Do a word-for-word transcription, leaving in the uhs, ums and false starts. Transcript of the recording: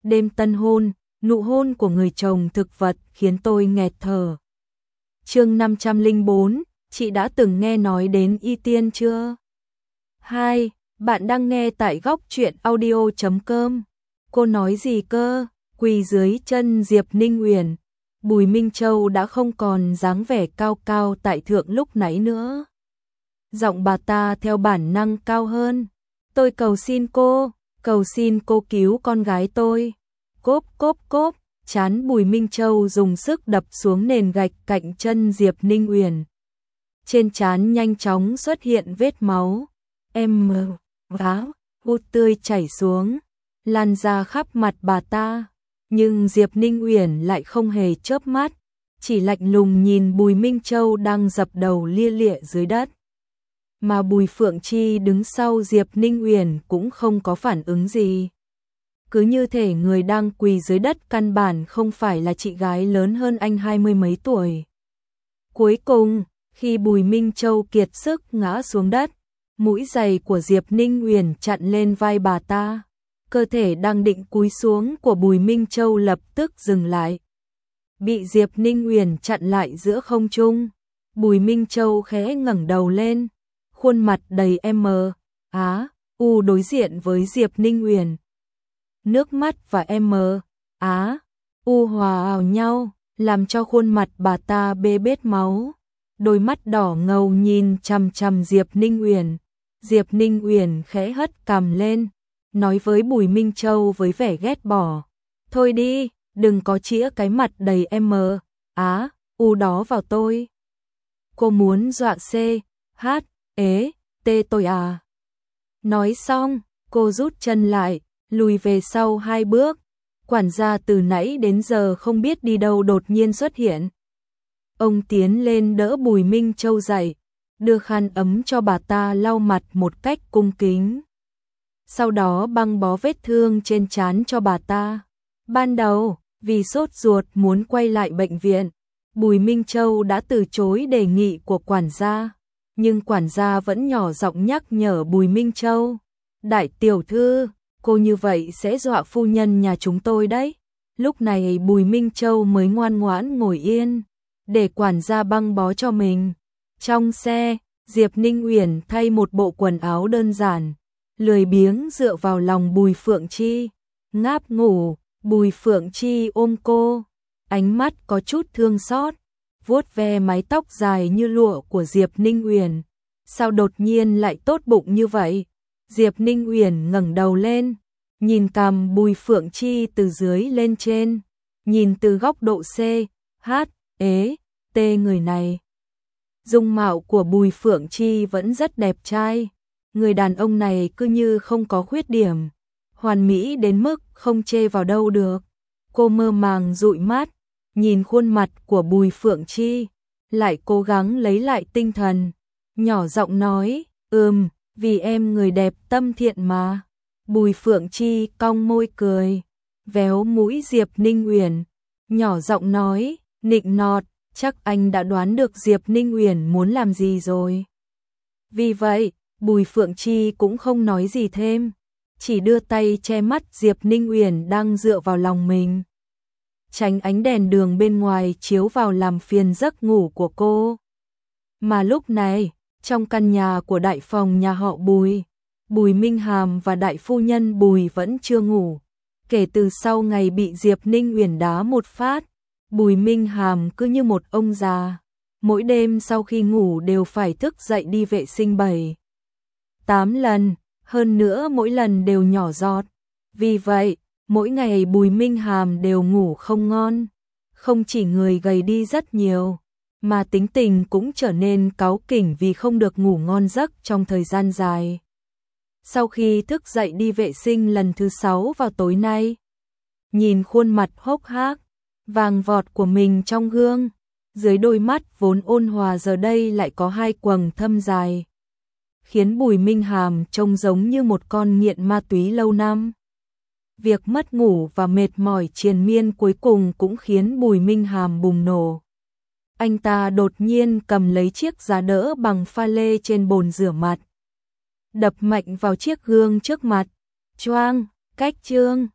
đêm tân hôn, nụ hôn của người chồng thực vật khiến tôi nghẹt thở. Chương năm trăm lẻ bốn, chị đã từng nghe nói đến Y Tiên chưa? hai. Bạn đang nghe tại góc truyện audio chấm com. Cô nói gì cơ? Quỳ dưới chân Diệp Ninh Uyển, Bùi Minh Châu đã không còn dáng vẻ cao cao tại thượng lúc nãy nữa. Giọng bà ta theo bản năng cao hơn. Tôi cầu xin cô, cầu xin cô cứu con gái tôi. Cốp cốp cốp, trán Bùi Minh Châu dùng sức đập xuống nền gạch cạnh chân Diệp Ninh Uyển. Trên trán nhanh chóng xuất hiện vết máu. Em mờ, vá, hút tươi chảy xuống, lan ra khắp mặt bà ta. Nhưng Diệp Ninh Uyển lại không hề chớp mắt, chỉ lạnh lùng nhìn Bùi Minh Châu đang dập đầu lia lịa dưới đất. Mà Bùi Phượng Chi đứng sau Diệp Ninh Uyển cũng không có phản ứng gì. Cứ như thể người đang quỳ dưới đất căn bản không phải là chị gái lớn hơn anh hai mươi mấy tuổi. Cuối cùng, khi Bùi Minh Châu kiệt sức ngã xuống đất, mũi giày của Diệp Ninh Uyển chặn lên vai bà ta. Cơ thể đang định cúi xuống của Bùi Minh Châu lập tức dừng lại. Bị Diệp Ninh Uyển chặn lại giữa không trung. Bùi Minh Châu khẽ ngẩng đầu lên, khuôn mặt đầy em á u đối diện với Diệp Ninh Uyển. Nước mắt và em á u hòa vào nhau, làm cho khuôn mặt bà ta bê bết máu. Đôi mắt đỏ ngầu nhìn chằm chằm Diệp Ninh Uyển. Diệp Ninh Uyển khẽ hất cằm lên, nói với Bùi Minh Châu với vẻ ghét bỏ. Thôi đi, đừng có chĩa cái mặt đầy em á u đó vào tôi. Cô muốn dọa C, H, ế, T tôi à? Nói xong, cô rút chân lại, lùi về sau hai bước. Quản gia từ nãy đến giờ không biết đi đâu đột nhiên xuất hiện. Ông tiến lên đỡ Bùi Minh Châu dậy, đưa khăn ấm cho bà ta lau mặt một cách cung kính. Sau đó băng bó vết thương trên trán cho bà ta. Ban đầu, vì sốt ruột muốn quay lại bệnh viện, Bùi Minh Châu đã từ chối đề nghị của quản gia. Nhưng quản gia vẫn nhỏ giọng nhắc nhở Bùi Minh Châu. Đại tiểu thư, cô như vậy sẽ dọa phu nhân nhà chúng tôi đấy. Lúc này Bùi Minh Châu mới ngoan ngoãn ngồi yên, để quản gia băng bó cho mình. Trong xe, Diệp Ninh Uyển thay một bộ quần áo đơn giản, lười biếng dựa vào lòng Bùi Phượng Chi, ngáp ngủ. Bùi Phượng Chi ôm cô, ánh mắt có chút thương xót, vuốt ve mái tóc dài như lụa của Diệp Ninh Uyển. Sao đột nhiên lại tốt bụng như vậy? Diệp Ninh Uyển ngẩng đầu lên, nhìn cằm Bùi Phượng Chi từ dưới lên trên, nhìn từ góc độ C, H, ế, T người này. Dung mạo của Bùi Phượng Chi vẫn rất đẹp trai, người đàn ông này cứ như không có khuyết điểm, hoàn mỹ đến mức không chê vào đâu được. Cô mơ màng dụi mắt, nhìn khuôn mặt của Bùi Phượng Chi, lại cố gắng lấy lại tinh thần, nhỏ giọng nói, ừm, vì em người đẹp tâm thiện mà. Bùi Phượng Chi cong môi cười, véo mũi Diệp Ninh Uyển, nhỏ giọng nói, nịnh nọt, chắc anh đã đoán được Diệp Ninh Uyển muốn làm gì rồi. Vì vậy, Bùi Phượng Chi cũng không nói gì thêm, chỉ đưa tay che mắt Diệp Ninh Uyển đang dựa vào lòng mình, tránh ánh đèn đường bên ngoài chiếu vào làm phiền giấc ngủ của cô. Mà lúc này, trong căn nhà của đại phòng nhà họ Bùi, Bùi Minh Hàm và đại phu nhân Bùi vẫn chưa ngủ. Kể từ sau ngày bị Diệp Ninh Uyển đá một phát, Bùi Minh Hàm cứ như một ông già, mỗi đêm sau khi ngủ đều phải thức dậy đi vệ sinh bảy, tám lần, hơn nữa mỗi lần đều nhỏ giọt. Vì vậy, mỗi ngày Bùi Minh Hàm đều ngủ không ngon, không chỉ người gầy đi rất nhiều, mà tính tình cũng trở nên cáu kỉnh vì không được ngủ ngon giấc trong thời gian dài. Sau khi thức dậy đi vệ sinh lần thứ sáu vào tối nay, nhìn khuôn mặt hốc hác, vàng vọt của mình trong gương, dưới đôi mắt vốn ôn hòa giờ đây lại có hai quầng thâm dài, khiến Bùi Minh Hàm trông giống như một con nghiện ma túy lâu năm. Việc mất ngủ và mệt mỏi triền miên cuối cùng cũng khiến Bùi Minh Hàm bùng nổ. Anh ta đột nhiên cầm lấy chiếc giá đỡ bằng pha lê trên bồn rửa mặt, đập mạnh vào chiếc gương trước mặt. Choang, cách trương,